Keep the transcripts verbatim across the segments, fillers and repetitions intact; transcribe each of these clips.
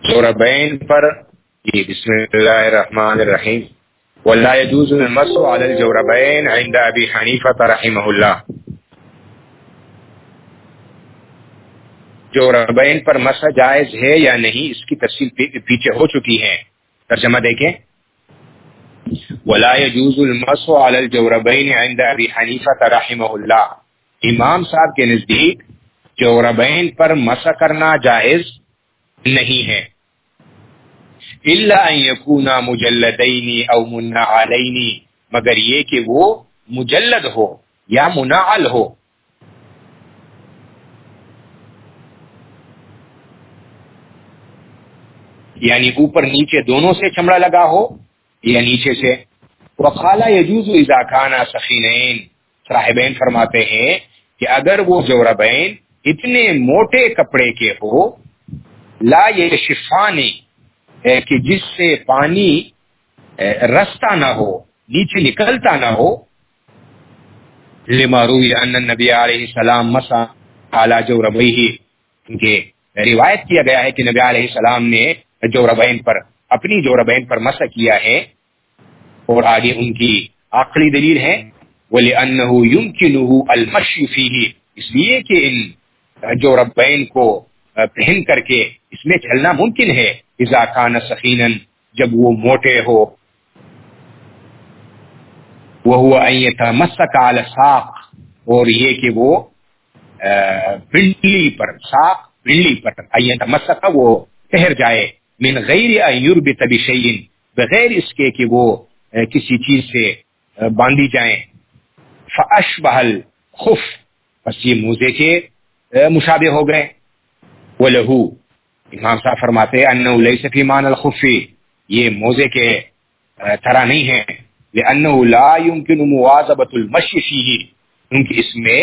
جوربین پر یہ بسم اللہ الرحمن الرحیم ولا يجوز المسح على الجوربین عند ابی حنیفہ رحمہ اللہ. جوربین پر مسح جائز ہے یا نہیں اس کی تفصیل پیچھے ہو چکی ہے. ترجمہ دیکھیں. ولا يجوز المسح على الجوربین عند ابی حنیفہ رحمہ اللہ. امام صاحب کے نزدیک جوربین پر مسح کرنا جائز نہیں ہے الا ان یکونا مجلدین او منعلین، مگر یہ کہ وہ مجلد ہو یا منعل ہو. یعنی اوپر نیچے دونوں سے چمڑا لگا ہو یا نیچے سے. وقال یجوز اذا کانا سخینین، صاحبین فرماتے ہیں کہ اگر وہ جوربین اتنے موٹے کپڑے کے ہو لا یشفانی، کہ جس سے پانی رستا نہ ہو، نیچے نکلتا نہ ہو. لما روی ان النبی علیہ السلام مسح علی جوربیہ، کیونکہ روایت کیا گیا ہے کہ نبی علیہ السلام نے جوربین پر اپنی جوربین پر مسح کیا ہے. اور آگے ان کی عقلی دلیل ہے وَلِأَنَّهُ يُمْكِنُهُ الْمَشْيُ فِيهِ، اس لیے کہ ان جوربین کو پہن کر کے اس میں چلنا ممکن ہے. اذا کان سخینا، جب وہ موٹے ہو. وَهُوَ أَن يَتَمَسَّكَ عَلَى السَّاقِ، اور یہ کہ وہ پنڈلی پر، ساق پنڈلی پر، أن يتمسك وہ ٹھہر جائے، من غیر ان يربط بشیء، بغیر اس کے کہ وہ کسی چیز سے باندھی جائیں. فاشبہ الخف، بس یہ موزے کے مشابہ ہو گئے. وَلَهُ، امام صاحب فرماتے ہیں انه ليس في معنى الخف، یہ موزے کے طرح نہیں ہے. لأنه لا يمكن مواظبة المشي فيه، کیونکہ اس میں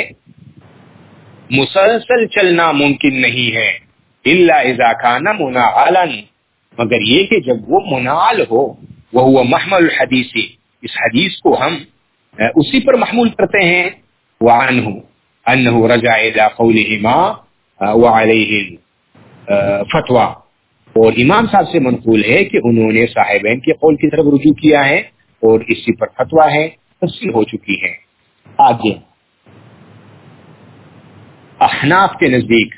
مسلسل چلنا ممکن نہیں ہے. الا اذا كان منعلا، مگر یہ کہ جب وہ منعل ہو. وهو محمل الحدیث، اس حدیث کو ہم اسی پر محمول کرتے ہیں. وعنه انه رجع الى قولهما وعليه فتویٰ، اور امام صاحب سے منقول ہے کہ انہوں نے صاحبین کے قول کی طرف رجوع کیا ہے اور اسی پر فتویٰ ہے، تفصیل ہو چکی ہے. آگے احناف کے نزدیک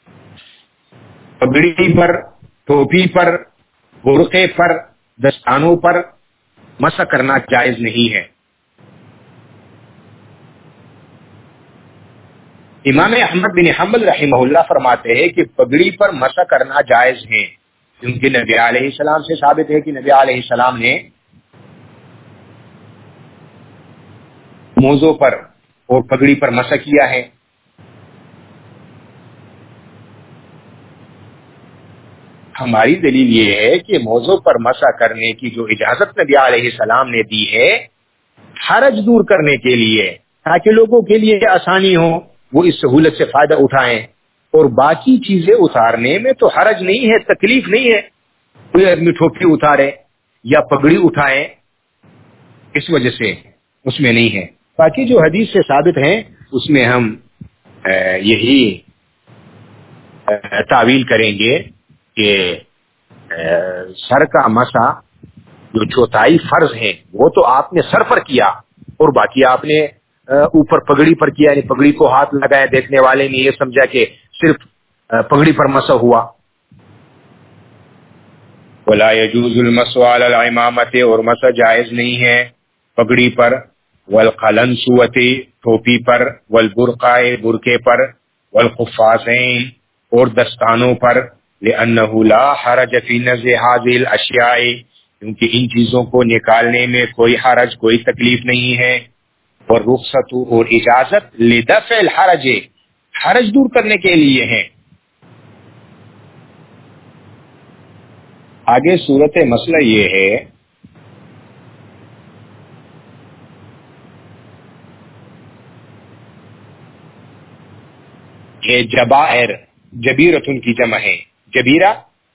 پگڑی پر، ٹوپی پر، برقعے پر، دستانوں پر مسح کرنا جائز نہیں ہے. امام احمد بن حنبل رحمہ اللہ فرماتے ہیں کہ پگڑی پر مسح کرنا جائز ہے، کیونکہ نبی علیہ السلام سے ثابت ہے کہ نبی علیہ السلام نے موزوں پر اور پگڑی پر مسح کیا ہے. ہماری دلیل یہ ہے کہ موزوں پر مسح کرنے کی جو اجازت نبی علیہ السلام نے دی ہے حرج دور کرنے کے لیے، تاکہ لوگوں کے لیے آسانی ہو، وہ اس سہولت سے فائدہ اٹھائیں. اور باقی چیزیں اتارنے میں تو حرج نہیں ہے، تکلیف نہیں ہے. کوئی آدمی ٹوپی اتارے یا پگڑی اٹھائے، اس وجہ سے اس میں نہیں ہے. باقی جو حدیث سے ثابت ہیں اس میں ہم یہی تعویل کریں گے کہ سر کا مسح جو چوتھائی فرض ہے وہ تو آپ نے سر پر کیا، اور باقی آپ نے اوپر پگڑی پر کیا، یعنی پگڑی کو ہاتھ لگایا، دیکھنے والے نے یہ سمجھا کہ صرف پگڑی پر مسح ہوا. ولا يجوز المسح على العمامة، اور مسح جائز نہیں ہے پگڑی پر. والقلنسوة، ٹوپی پر. والبرقع، برقعے پر. والقفازین، اور دستانوں پر. لأنه لا حرج في نزع هذه الاشیاء، کیونکہ ان چیزوں کو نکالنے میں کوئی حرج، کوئی تکلیف نہیں ہے. اور رخصت، اور اجازت لدفع الحرج، حرج دور کرنے کے لیے ہے. آگے صورت مسئلہ یہ ہے کہ جبائر، جبیرتن کی جمع ہے. جبیرہ،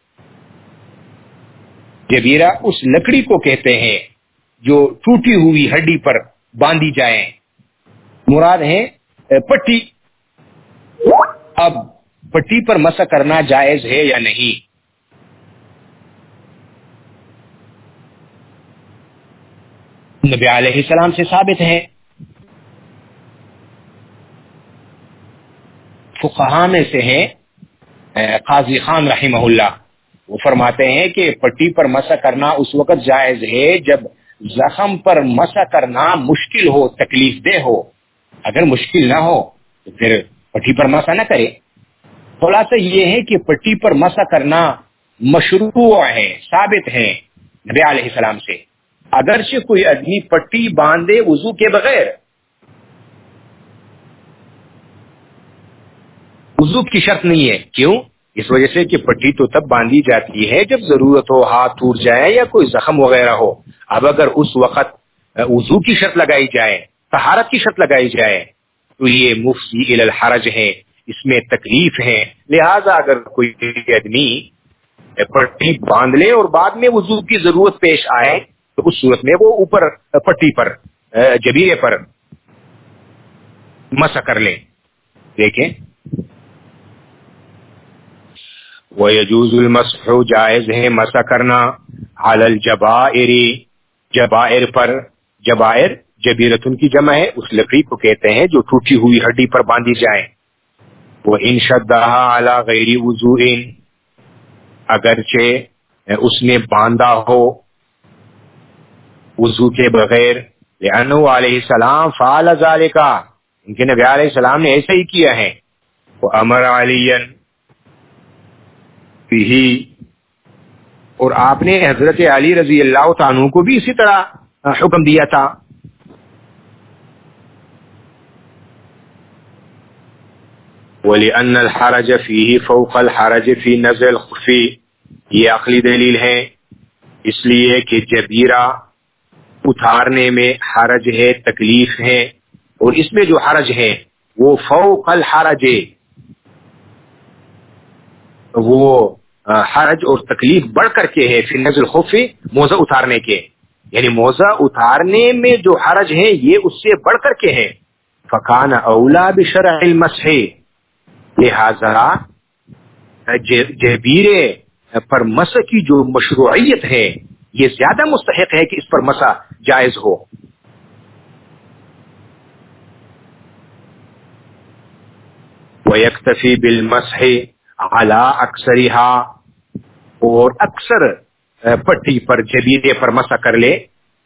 جبیرہ اس لکڑی کو کہتے ہیں جو ٹوٹی ہوئی ہڈی پر باندھی جائے. مراد ہے پٹی. اب پٹی پر مسح کرنا جائز ہے یا نہیں؟ نبی علیہ السلام سے ثابت ہے. فقہا میں سے ہیں قاضی خان رحمہ اللہ، وہ فرماتے ہیں کہ پٹی پر مسح کرنا اس وقت جائز ہے جب زخم پر مسح کرنا مشکل ہو، تکلیف دہ ہو. اگر مشکل نہ ہو تو پھر پٹی پر مسح نہ کرے. خلاصہ یہ ہے کہ پٹی پر مسح کرنا مشروع ہے، ثابت ہے نبی علیہ السلام سے. اگرچہ کوئی آدمی پٹی باندھے وضو کے بغیر، وضو کی شرط نہیں ہے. کیوں؟ اس وجہ سے کہ پٹی تو تب باندھی جاتی ہے جب ضرورت ہو، ہاتھ ٹوٹ جائے یا کوئی زخم وغیرہ ہو. اب اگر اس وقت وضو کی شرط لگائی جائے، طہارت کی شرط لگائی جائے تو یہ مفضی الی الحرج ہے، اس میں تکلیف ہے. لہذا اگر کوئی آدمی پٹی باندھ لے اور بعد میں وضو کی ضرورت پیش آئے تو اس صورت میں وہ اوپر پٹی پر جبیرے پر مسح کر لے. دیکھیں، وَيَجُوزُ الْمَسْحُ، جائز ہے مسح کرنا، عَلَى الْجَبَائِرِ، جبائر پر. جبائر جبیرتن کی جمع ہے، اس لکڑی کو کہتے ہیں جو ٹوٹی ہوئی ہڈی پر باندھی جائے. وَإِنْ شَدَّهَا عَلَى غَيْرِ وُضُوءٍ، اگرچہ اس نے باندھا ہو وضو کے بغیر. لأنه علیہ السلام فعل ذلك، ان کے نبی علیہ السلام نے ایسا ہی کیا ہے. وَأَمَرَ عَلِيًّا بِهِ، اور آپ نے حضرت علی رضی اللہ تعالیٰ عنہ کو بھی اسی طرح حکم دیا تھا. وَلِأَنَّ الْحَرَجَ فِيهِ فَوْقَ الْحَرَجِ فِي نَزْعِ الْخُفِّ، یہ عقلی دلیل ہے، اس لیے کہ جبیرہ اتارنے میں حرج ہے، تکلیف ہے، اور اس میں جو حرج ہے وہ فوق الحرج، وہ حرج اور تکلیف بڑھ کر کے ہے. فی نزع الخف، موزہ اتارنے کے، یعنی موزہ اتارنے میں جو حرج ہے یہ اس سے بڑھ کر کے ہے. فکان اولا بشرع المسح، لہذا جبیرے پر مسح کی جو مشروعیت ہے یہ زیادہ مستحق ہے کہ اس پر مسح جائز ہو. وَيَكْتَفِي بِالْمَسْحِ عَلَىٰ أَكْثَرِهَا، اور اکثر پٹی پر جبیرے پر مسح کر لے.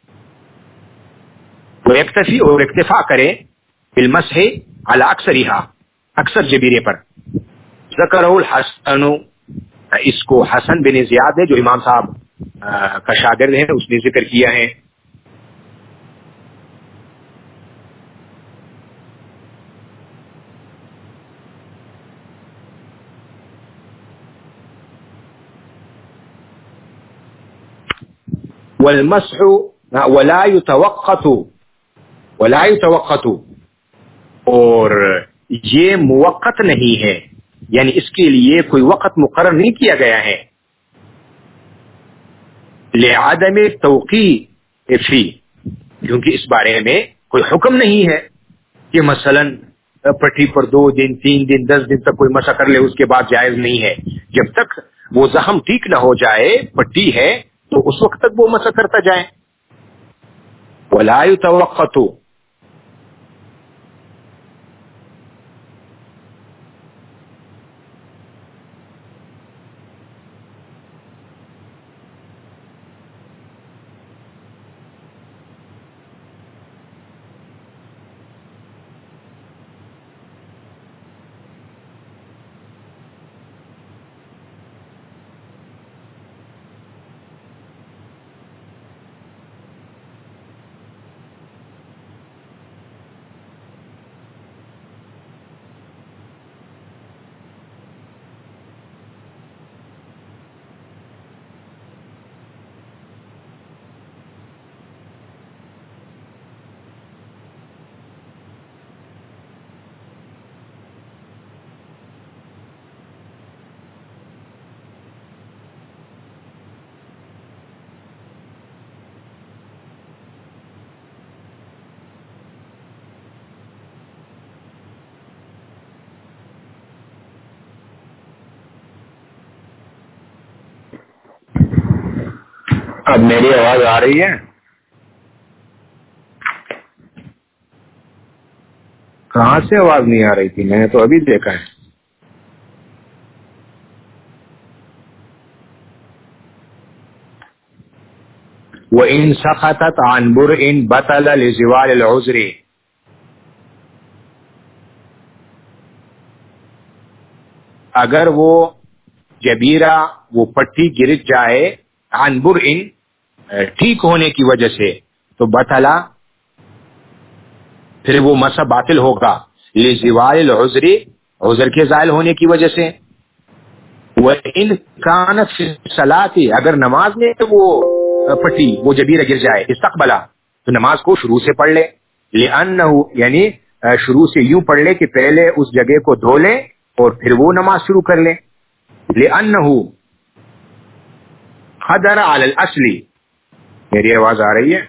وَيَكْتَفِي، اور اکتفا کرے، بِالْمَسْحِ عَلَىٰ أَكْثَرِهَا، اکثر جبیرے پر. ذکرہ الحسن، اس کو حسن بن زیاد ہے جو امام صاحب کا شاگرد ہے، اس نے ذکر کیا ہے. والمسح ولا يتوقت، ولا يتوقت، اور یہ موقت نہیں ہے، یعنی اس کے لیے کوئی وقت مقرر نہیں کیا گیا ہے. لعدم توقیع فی، کیونکہ اس بارے میں کوئی حکم نہیں ہے کہ مثلا پٹی پر دو دن، تین دن، دس دن تک کوئی مسح کر لے اس کے بعد جائز نہیں ہے. جب تک وہ زخم ٹھیک نہ ہو جائے، پٹی ہے تو اس وقت تک وہ مسح کرتا جائے. ولا يتوقت، اب میری آواز آ رہی ہے؟ کہاں سے آواز نہیں آ رہی تھی؟ میں نے تو ابھی دیکھا ہے. وَإِن سَقَطَتْ عَنْ بُرْءٍ بَطَلَ لِزِوَالِ الْعُذْرِ. اگر وہ جبیرہ وہ پٹی گر جائے عن برء ٹھیک ہونے کی وجہ سے تو بطلا پھر وہ مسح باطل ہوگا. لزوال العذر عذر کے زائل ہونے کی وجہ سے. وَإِن كَانَتْ فِي الصَّلَاةِ اگر نماز میں وہ پٹی وہ جبیرہ گر جائے استقبلا تو نماز کو شروع سے پڑھ لے. لأنه یعنی شروع سے یوں پڑھ لے کہ پہلے اس جگہ کو دھو لے اور پھر وہ نماز شروع کر لے. لأنه قدر على الاصل. میری آواز آ رہی ہے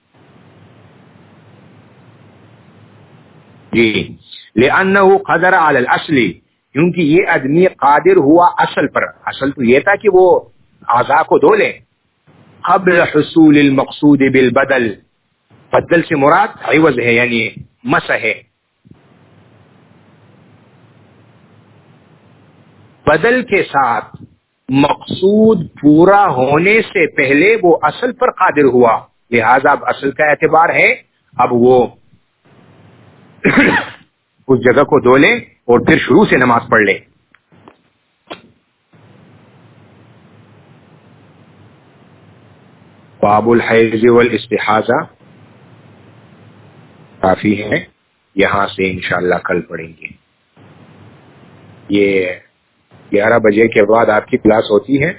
جی؟ لأنه قدر على الاصل کیونکہ یہ آدمی قادر ہوا اصل پر. اصل تو یہ تھا کہ وہ اعضاء کو دھو لے قبل حصول المقصود بالبدل. بدل سے مراد عوض ہے یعنی مسح ہے. بدل کے ساتھ مقصود پورا ہونے سے پہلے وہ اصل پر قادر ہوا، لہذا اب اصل کا اعتبار ہے. اب وہ اس جگہ کو دھو لے اور پھر شروع سے نماز پڑھ لے. باب الحیض والاستحاضہ کافی ہے، یہاں سے انشاءاللہ کل پڑھیں گے. یہ گیارہ بجے کے بعد آپ کی کلاس ہوتی ہے؟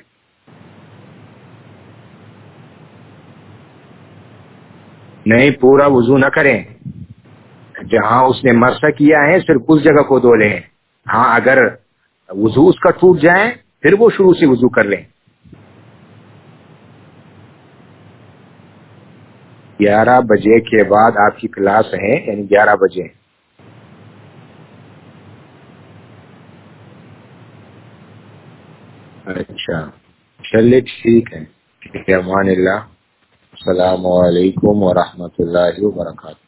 نہیں، پورا وضو نہ کریں. جہاں اس نے مسح کیا ہے صرف اس جگہ کو دھو لیں. ہاں اگر وضو اس کا ٹوٹ جائے پھر وہ شروع سے وضو کر لیں. گیارہ بجے کے بعد آپ کی کلاس ہے، یعنی گیارہ بجے. اچھا چلیے ٹھیک ہے. امان اللہ. السلام علیکم ورحمۃ اللہ وبرکاتہ.